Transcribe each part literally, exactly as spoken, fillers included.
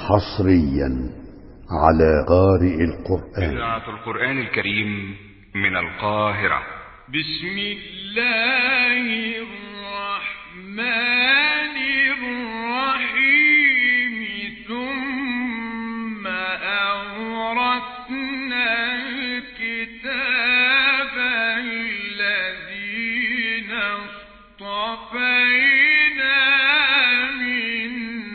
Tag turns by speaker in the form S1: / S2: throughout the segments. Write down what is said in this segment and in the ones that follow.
S1: حصريا على قارئ القرآن.
S2: إذاعة القرآن الكريم من القاهرة.
S3: بسم الله الرحمن الرحيم. ثم أورثنا الكتاب الذين اصطفينا من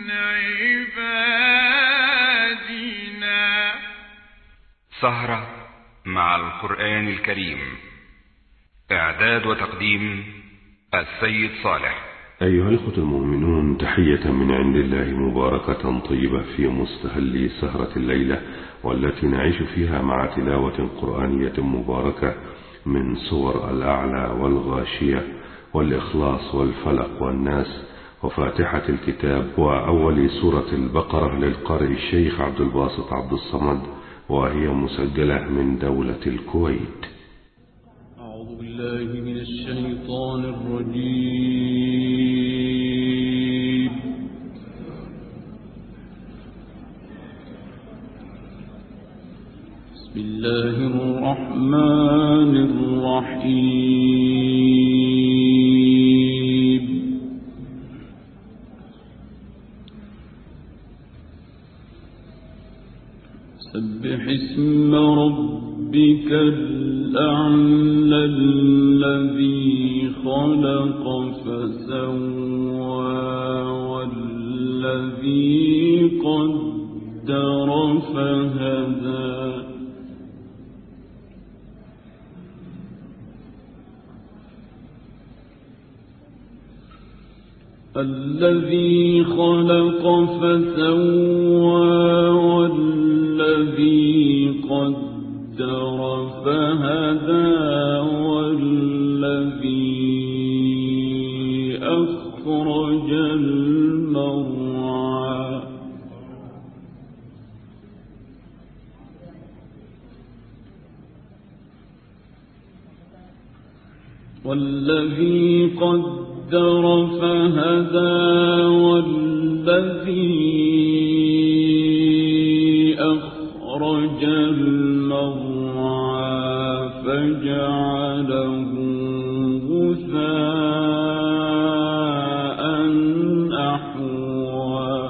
S3: عبادنا.
S2: سهرة مع القرآن الكريم. إعداد وتقديم السيد صالح.
S4: أيها الأخوة المؤمنون، تحية من عند الله مباركة طيبة في مستهل سهرة الليلة، والتي نعيش فيها مع تلاوة قرآنية مباركة من سور الأعلى والغاشية والإخلاص والفلق والناس وفاتحة الكتاب وأول سورة البقرة للقارئ الشيخ عبد الباسط عبد الصمد، وهي مسجلة من دولة الكويت.
S3: أعوذ بالله من الشيطان الرجيم. بسم الله الرحمن الرحيم. سبح اسم ربك الأعلى الذي خلق فسوى والذي قدر فهدى. الذي خلق فسوى والذي قدر فهدى والذي أخرج المرعى. والذي قدر فهدى والذي أخرج المرعى فجعله غثاء أحوى.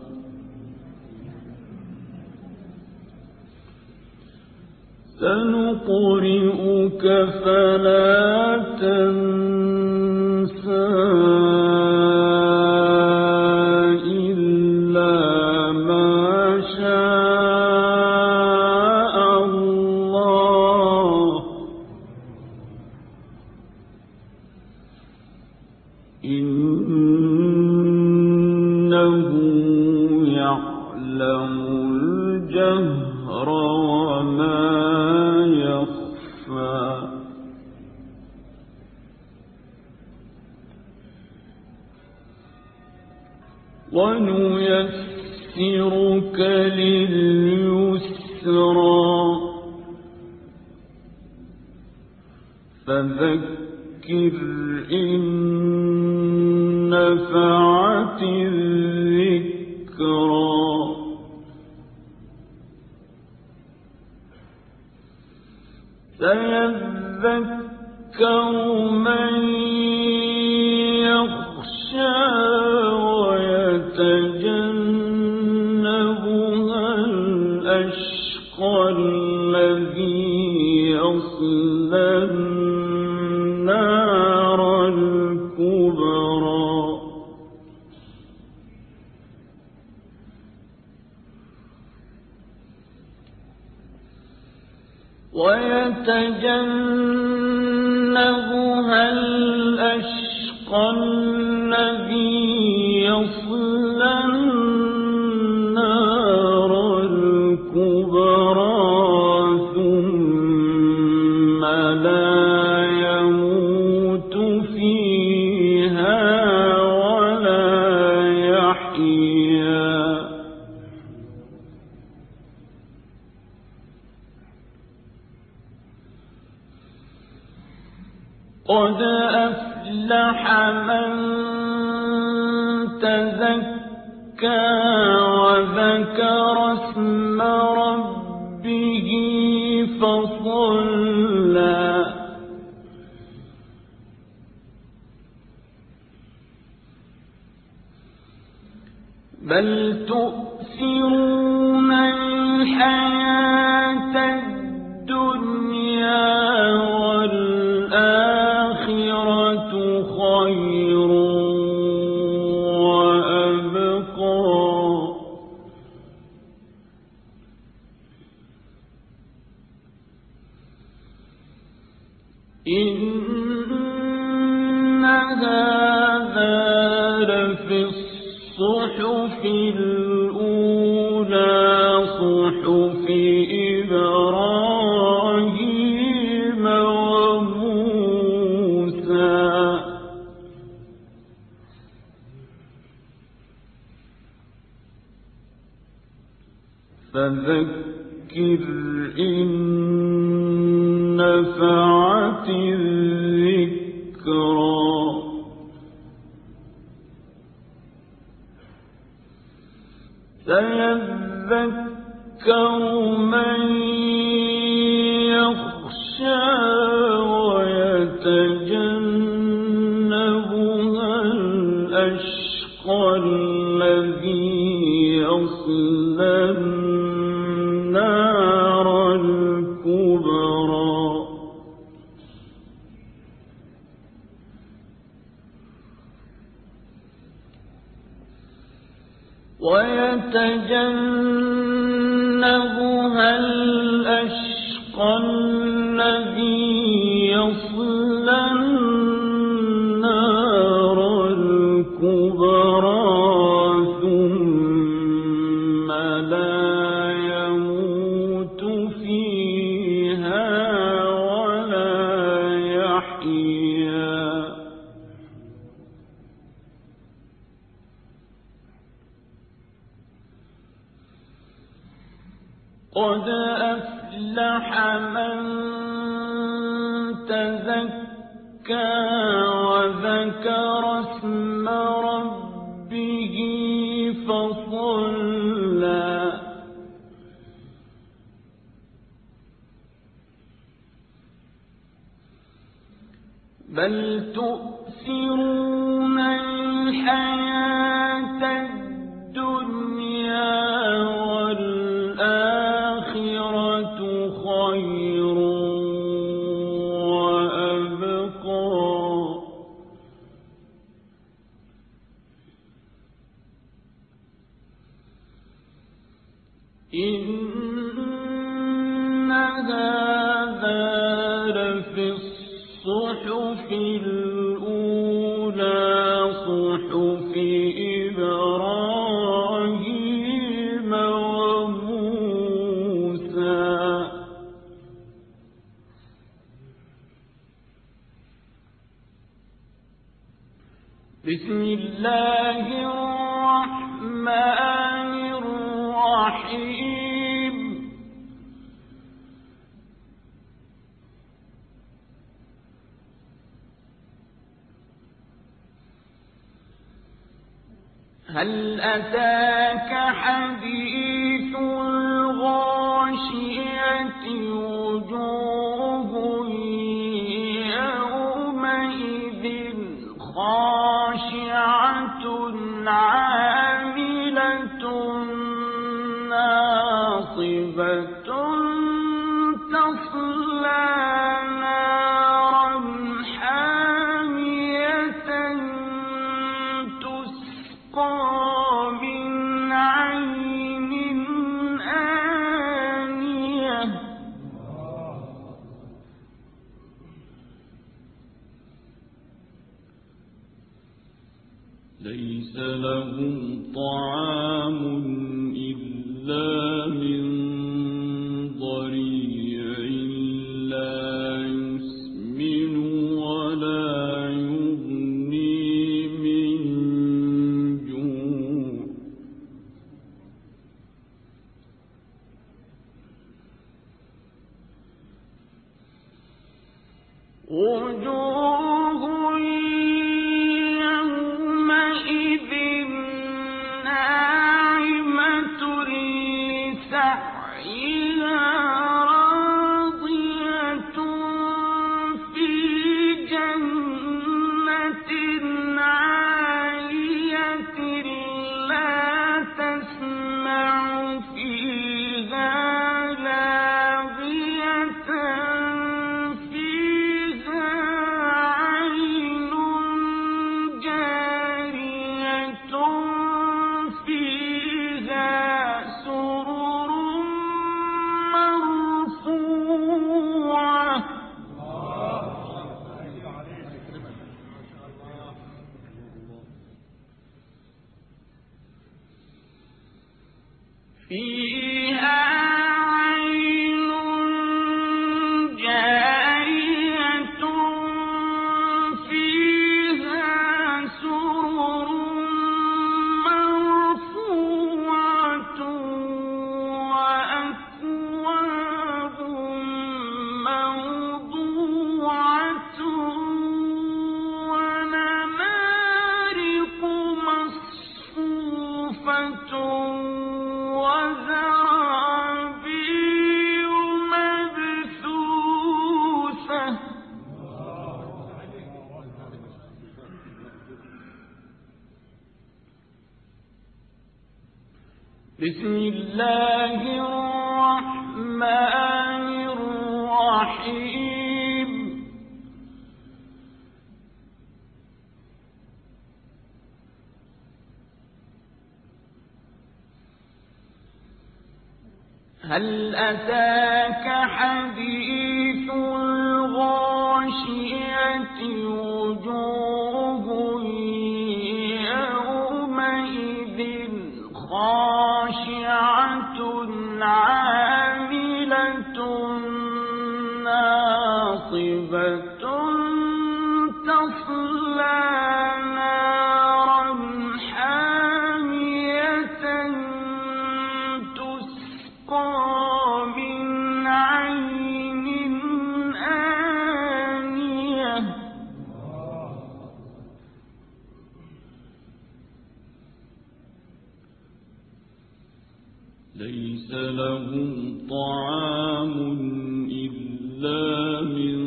S3: سنقرئك فلا تنسى إلا ما شاء الله، إنه يعلم الجهر وما يخفى. ونيسرك لليسرى فذكر إن نفعت الذكرى. سيذكر من يخشى ويتجنبها الأشقى الذي يصلى النار الكبرى. ويتجنبها الأشقى الذي يصلى النار الكبرى ثم لا يموت فيها ولا يحيا. قد أفلح من تزكى وذكر وذكر اسم ربه فصلى بل تؤثرون الحياة الدنيا والآخرة خير وأبقى إن هذا لفي الصحف الأولى صحف إبراهيم وموسى فذكر إن نفعت الذكرى سيذكر من يخشى ويتجنبها الأشقى الذي يصلى النار الكبرى ويتجنبها الأشقى الذي يصلى النار الكبرى ثم لا يموت فيها ولا يحيا قد أفلح من تزكى وذكر اسم ربه فصلى بل تؤثرون الحياة الدنيا والآخرة خير وأبقى إن هذا لفي الصحف الأولى صحف إبراهيم وموسى بسم الله الرحمن الرحيم هل أتاك حديث الغاشية وجوه يومئذ خاشعة عاملة ناصبة تصلى نارا حامية تسقى من عين آنية ليس لهم طعام إلا من ضريع لا يسمن ولا يغني من جوع وجوه يومئذ ناعمة بسم الله الرحمن الرحيم هل أتاك حديث الغاشية وجوه يومئذ خاشعة عاملة ناصبة تصلى نارا حامية تسقى من عين آنية ليس لهم طعام إلا من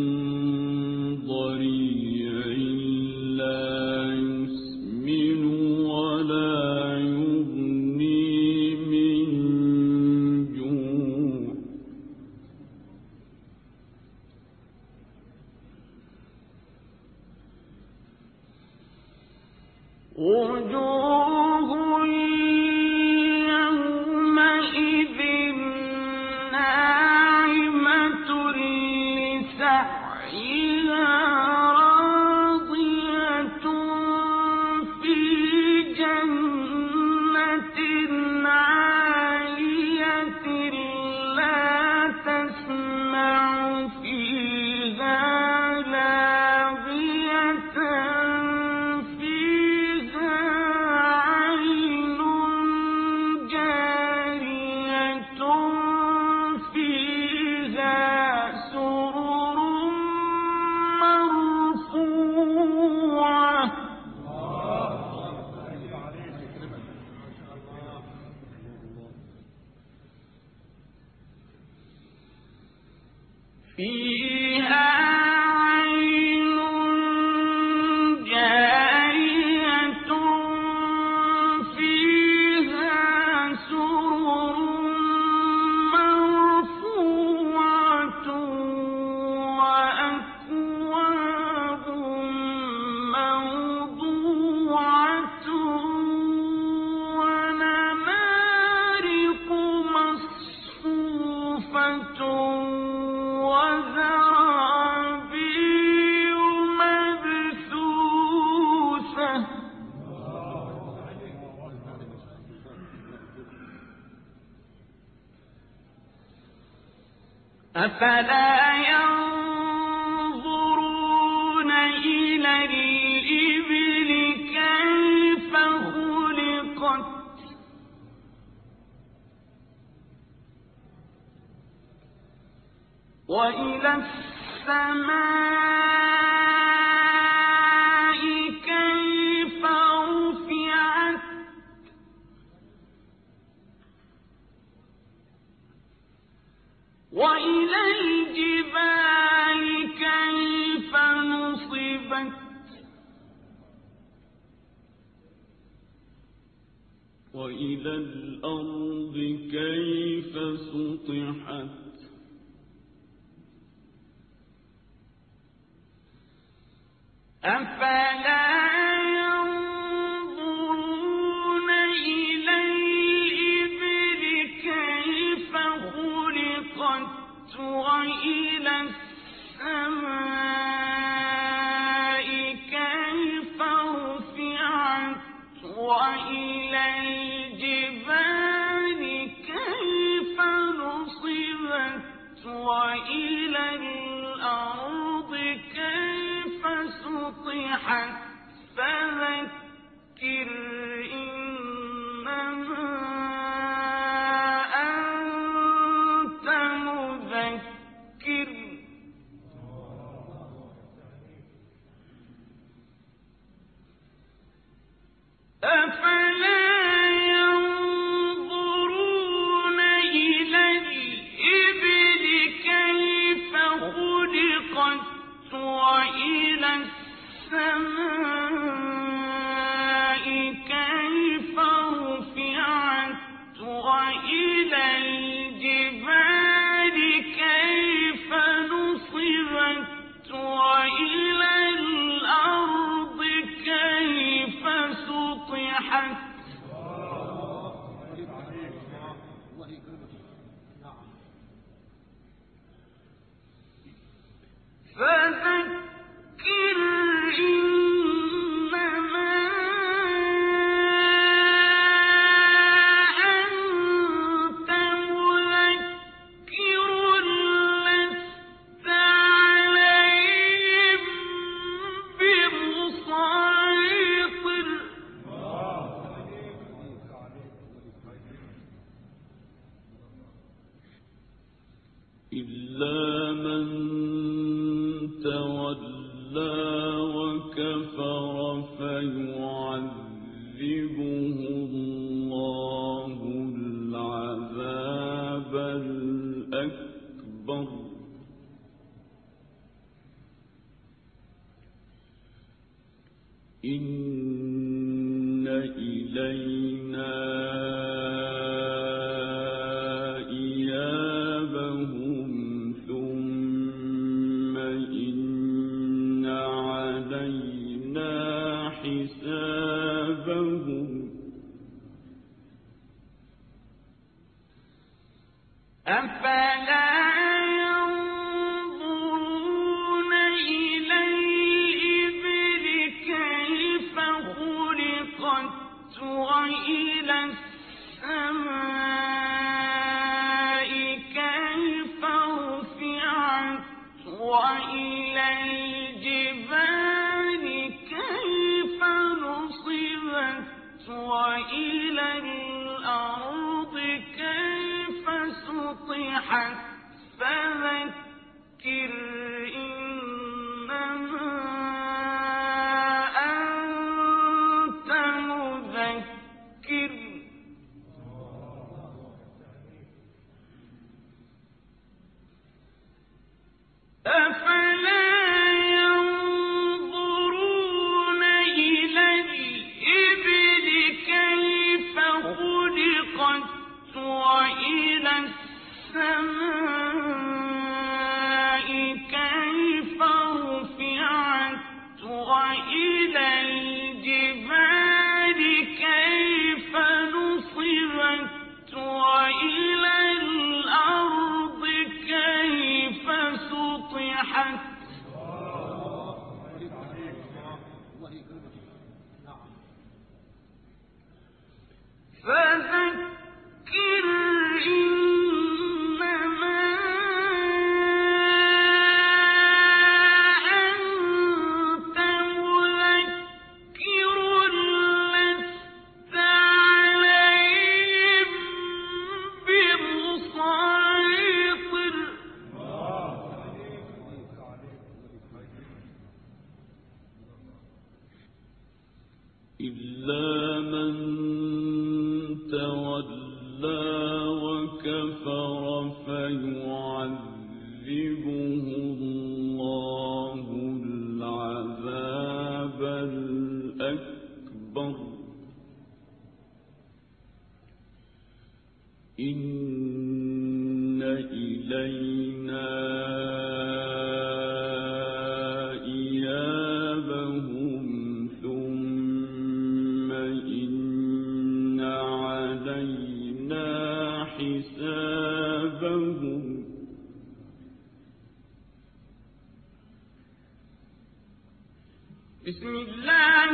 S3: ضريع لا يسمن ولا يغني من جوع وجوه يومئذ ناعمة لسعيها راضية في جنة عالية لا تسمع فيها لاغية فيها عين جارية فيها سرر مرفوعة فيها عين جارية فيها سرر مرفوعة وأكواب موضوعة ونمارق مصفوفة وزرابي مبثوثة أفلا ينظرون إلى الإبل كيف خلقت وإلى السماء كيف رفعت وإلى الجبال كيف نصبت وإلى الأرض كيف سطحت أفلا ينظرون إلى الإبل كيف خلقت وإلى السماء كيف رفعت وإلى الجبال كيف نصبت وإلى الأرض كيف سطحت فذكر إنما أنت مذكر أفلا ينظرون إلى الإبل كيف خلقت وإلى السماء كيف رفعت وإلى الجبال كيف نصبت وإلى الأرض كيف سطحت فذكر إنما أنت مذكر لست عليهم بمسيطر إلا من تولى وكفر فيعذبه الله العذاب الأكبر إن إلينا إيابهم ثم إن علينا حسابهم أفلا ينظرون إلى الإبل كيف خلقت وإلى السماء كيف رفعت وإلى الجبال كيف نصبت وإلى الأرض كيف سطحت فذكر إنما أنت مذكر أفلا ينظرون إلى الإبل كيف خلقت وإلى السماء كيف رفعت وإلى الجبال كيف نصبت وإلى الأرض كيف سطحت فذكر إنما أنت مذكر لست عليهم بمسيطر إلا من تولى وكفر فيعذبه إن إلينا إيابهم ثم إن علينا حسابهم بسم الله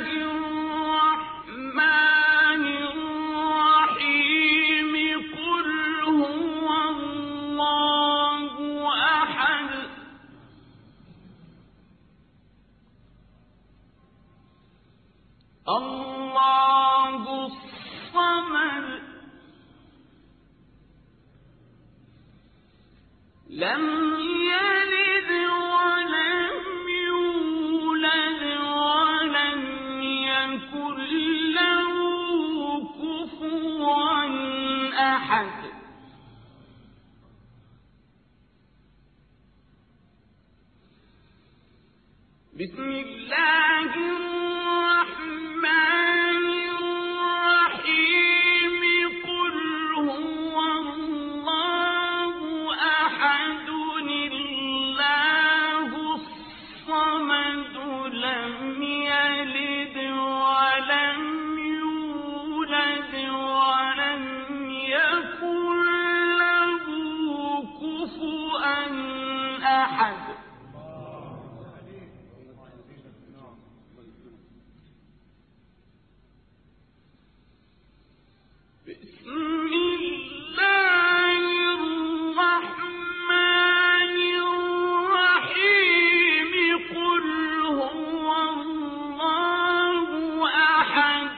S3: الرحمن الرحيم قل هو الله أحد الله الصمد لم يلد ولم يولد ولم يكن له كفوا أحد بسم الله الرحمن الرحيم قل هو الله أحد الله الصمد لم يلد ولم يولد ولم يكن له كفوا أحد بسم الله الرحمن الرحيم قل هو الله أحد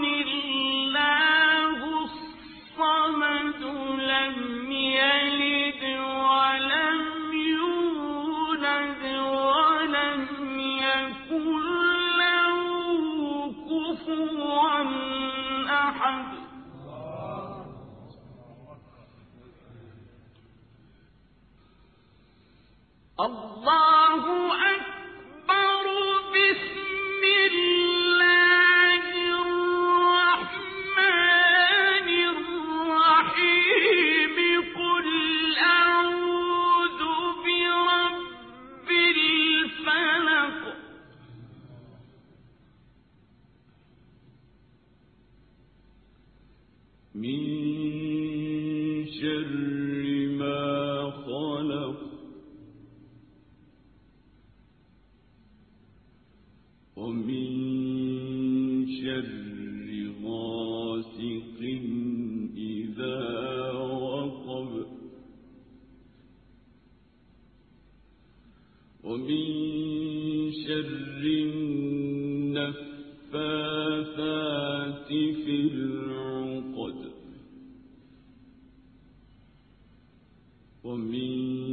S3: الله الصمد لم يلد ولم يولد ولم يكن له كفوا أحد الله أكبر بسم الله الرحمن الرحيم قل أعوذ برب الفلق من شر ما خلق ومن شر غاسق إذا وقب ومن شر النفاثات في العقد ومن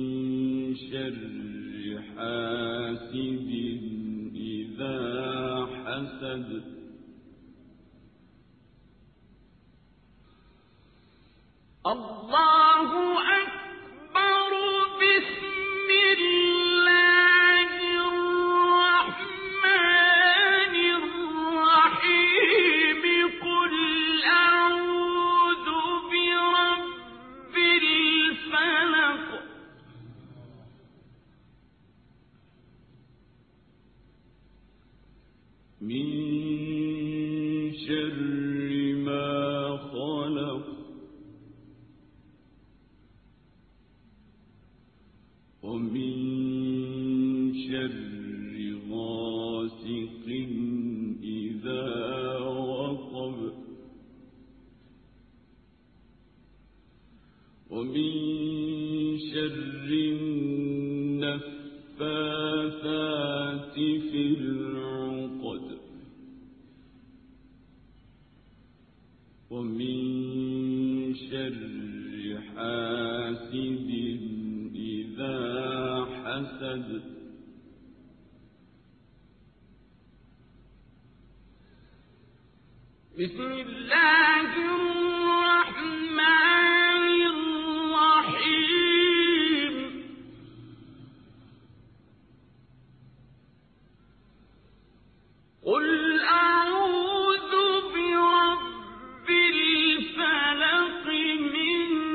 S3: شر حاسد إذا حسد الله أكبر بسم الله الرحمن الرحيم قل أعوذ برب الفلق من شر ما خلق ومن شر غاسق إذا وقب ومن شر النفاثات في العقد ومن شر حاسد إذا حسد بسم الله الرحمن الرحيم قل أعوذ برب الفلق من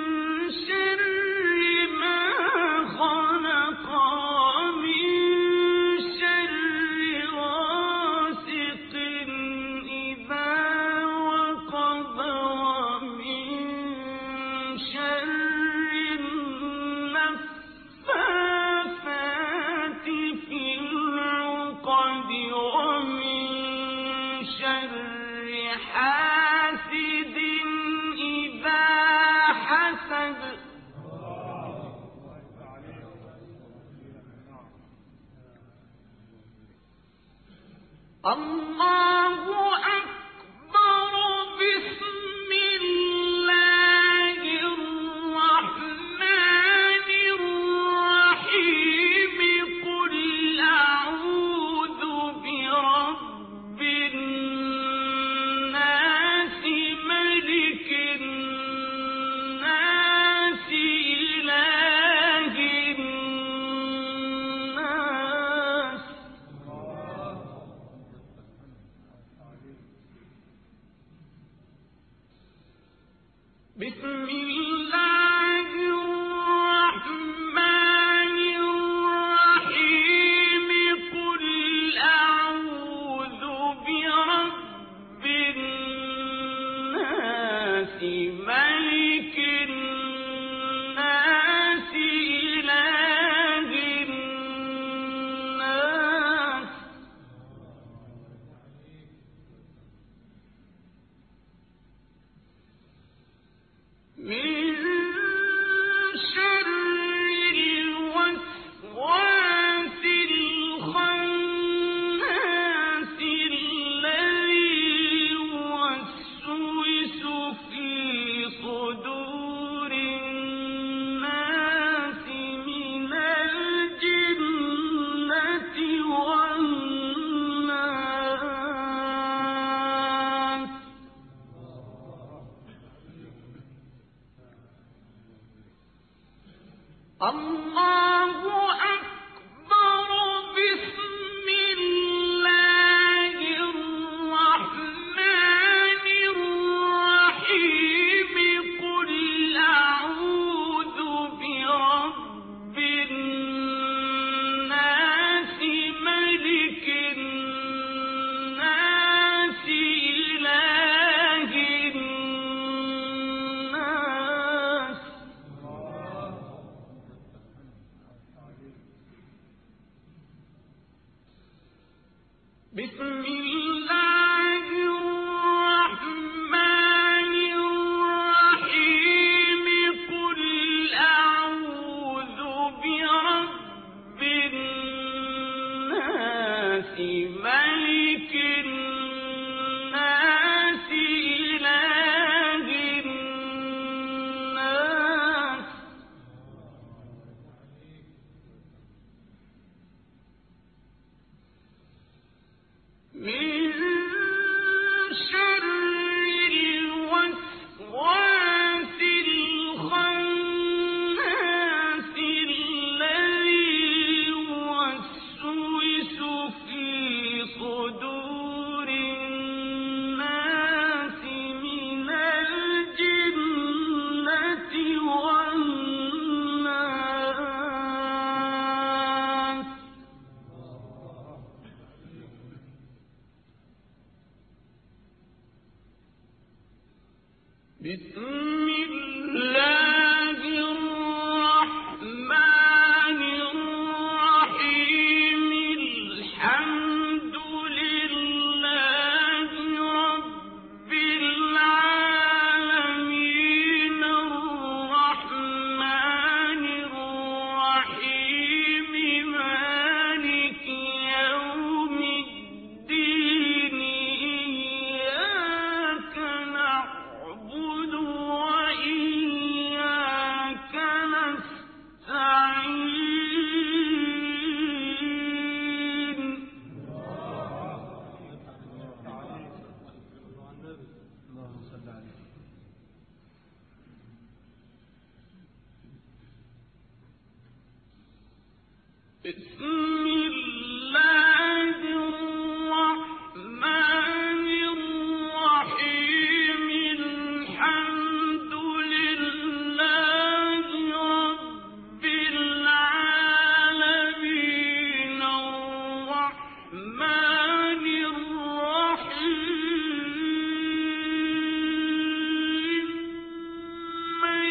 S5: ملك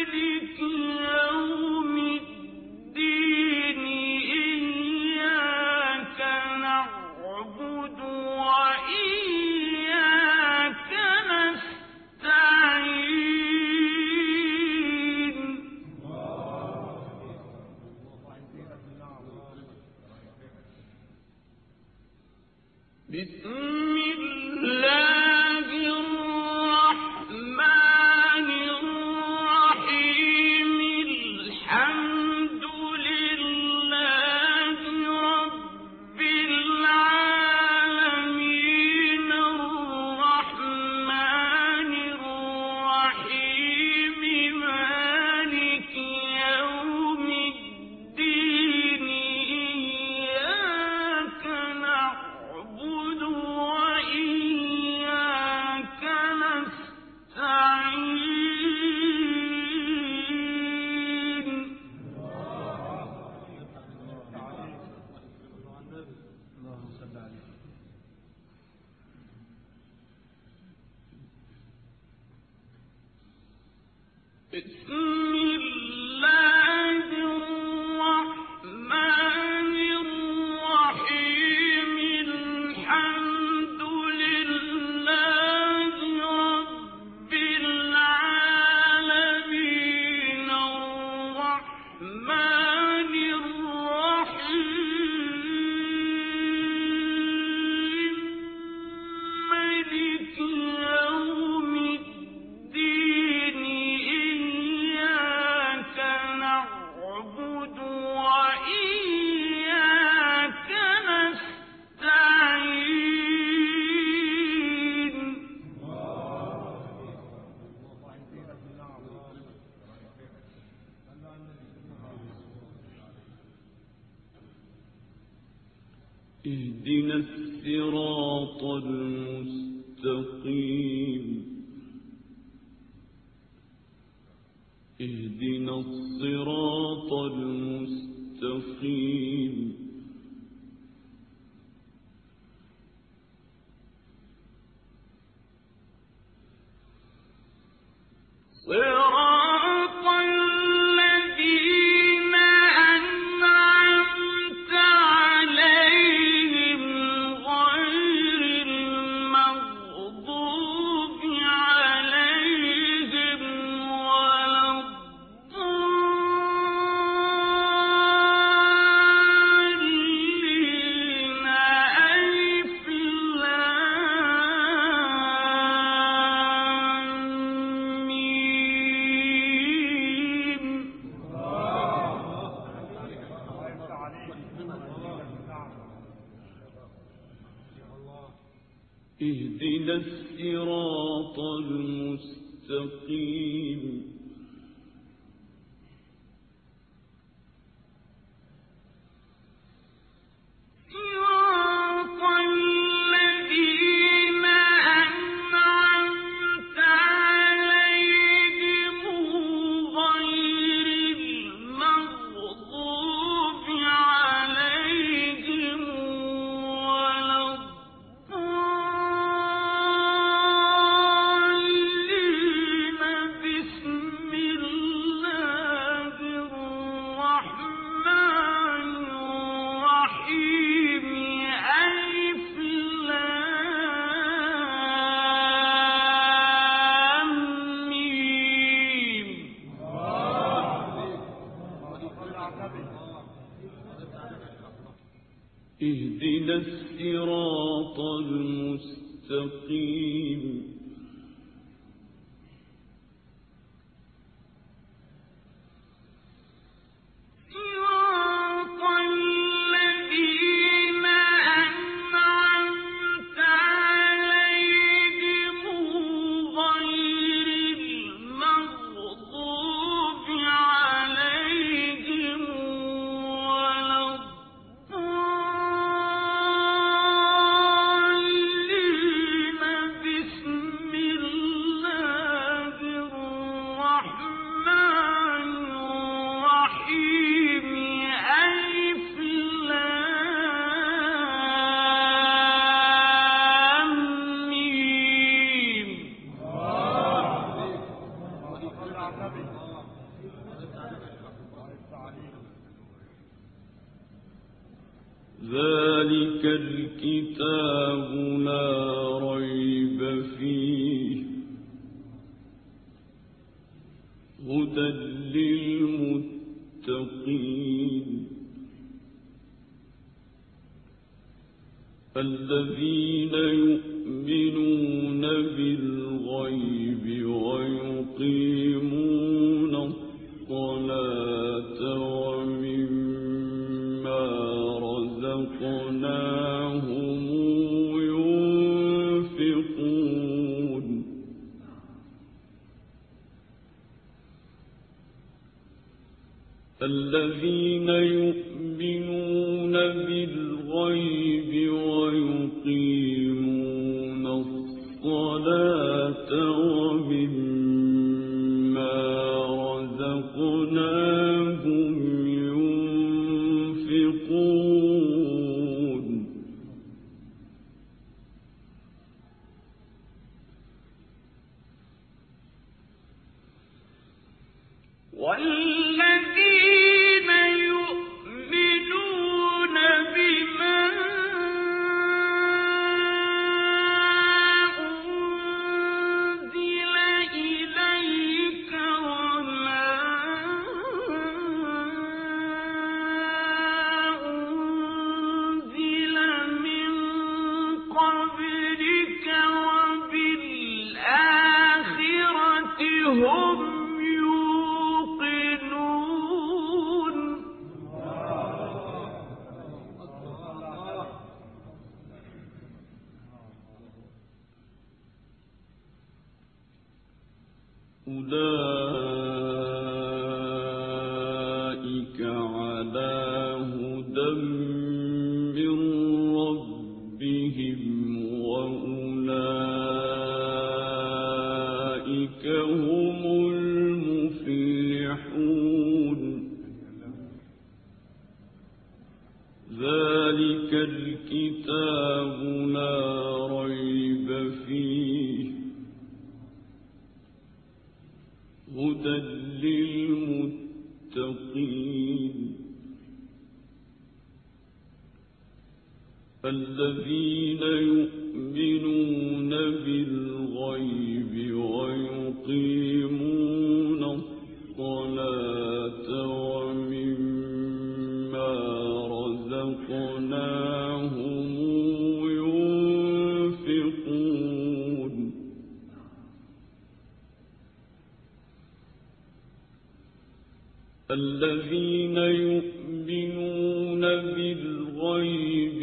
S3: اهدنا الصراط المستقيم اهدنا الصراط المستقيم صراط الذين أنعمت عليهم غير المغضوب عليهم ولا الضالين ألف لام ميم. اهدنا الصراط المستقيم صراط الذين أنعمت عليهم غير المغضوب عليهم ولا الضالين. بسم الله الرحمن الرحيم ألف لام ميم. اهدنا الصراط المستقيم صراط الذين أنعمت عليهم غير المغضوب عليهم ولا الضالين. بسم ذلك الكتاب لا ريب فيه هدى للمتقين الذين يؤمنون بالغيب ويقيمون الصلاة ومما رزقناهم ينفقون الذين يؤمنون بالغيب ويقيمون الصلاة ومما رزقناهم ينفقون والذين يؤمنون بما أنزل إليك وما أنزل من قبلك وبالآخرة هم أولئك على هدى من ربهم وأولئك هم المفلحون ذلك الكتاب لا ريب فيه هدى للمتقين الذين يؤمنون بالغيب ويقيمون الصلاة ومما رزقناهم ينفقون الذين يؤمنون بالغيب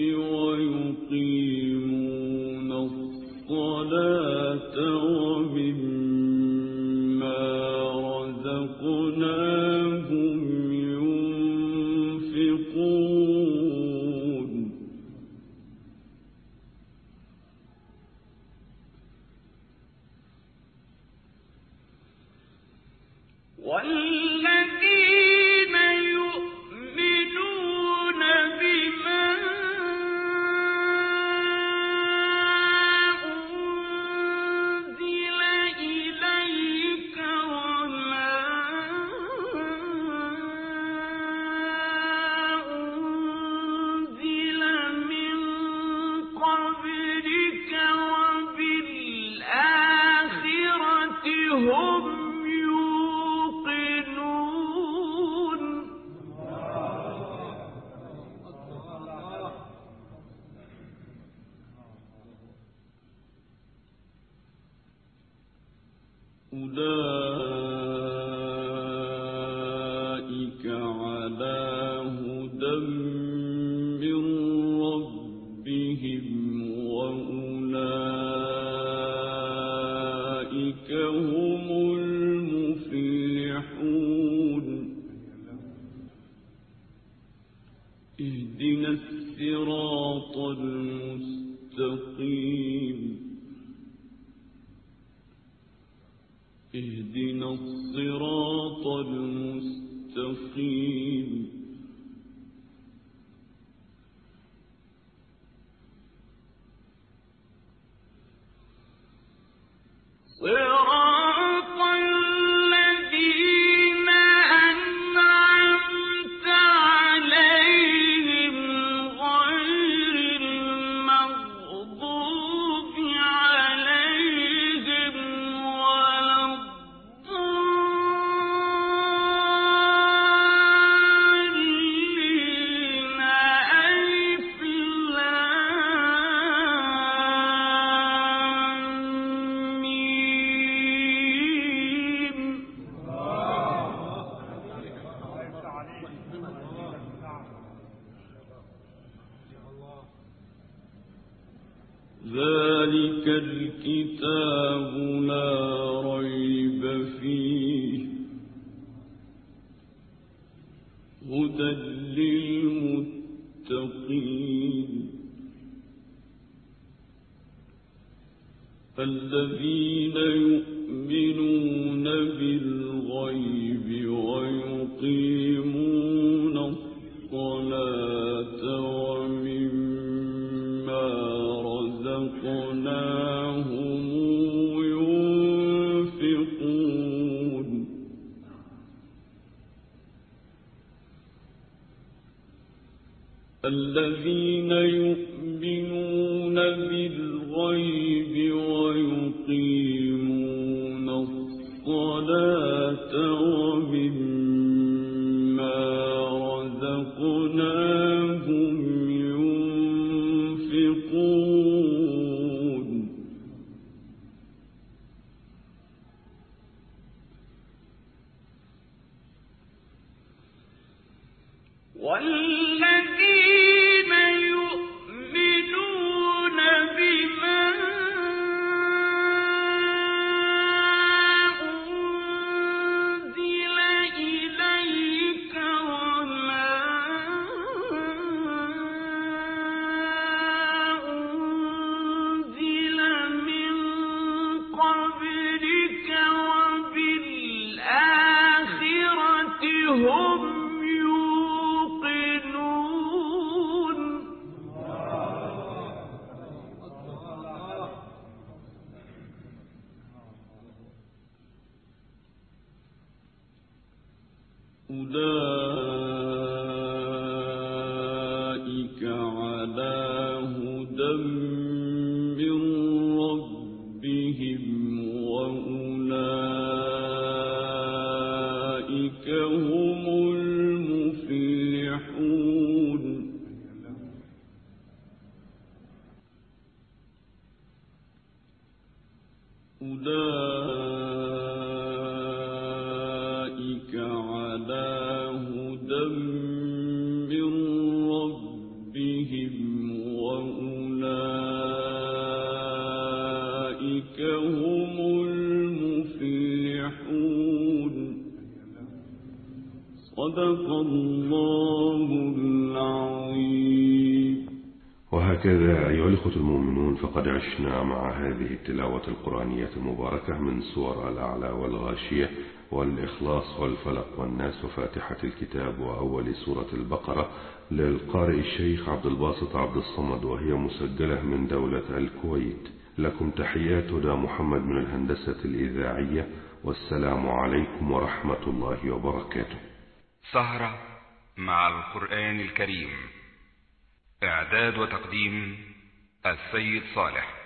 S3: ويقيمون الصلاة ومما رزقناهم ينفقون والذين يؤمنون بما أنزل إليك وما أنزل من قبلك وبالآخرة هم أولئك على هدى من ربهم وأولئك هم المفلحون اهدنا الصراط المستقيم اهدنا الصراط المستقيم صراط الذين أنعمت عليهم غير ذلك الكتاب لا ريب فيه هدى للمتقين الذين يؤمنون بالغيب ويقيمون الصلاة ومما رزقناهم ينفقون الذين يؤمنون بالغيب ويقيمون الصلاة ومما رزقناهم ينفقون والذين يؤمنون بما أنزل إليك وما أنزل من قبلك وبالآخرة هم أولئك على هدى من ربهم وأولئك هم المفلحون أولئك على هدى من ربهم وأولئك هم المفلحون صدق الله العظيم.
S4: وهكذا أيها الإخوة المؤمنون فقد عشنا مع هذه التلاوة القرآنية المباركة من سور الأعلى والغاشية والإخلاص والفلق والناس وفاتحة الكتاب وأول سورة البقرة للقارئ الشيخ عبد الباسط عبد الصمد، وهي مسجلة من دولة الكويت. لكم تحيات هدى محمد من الهندسة الإذاعية، والسلام عليكم ورحمة الله وبركاته.
S2: سهرة مع القرآن الكريم، إعداد وتقديم السيد صالح.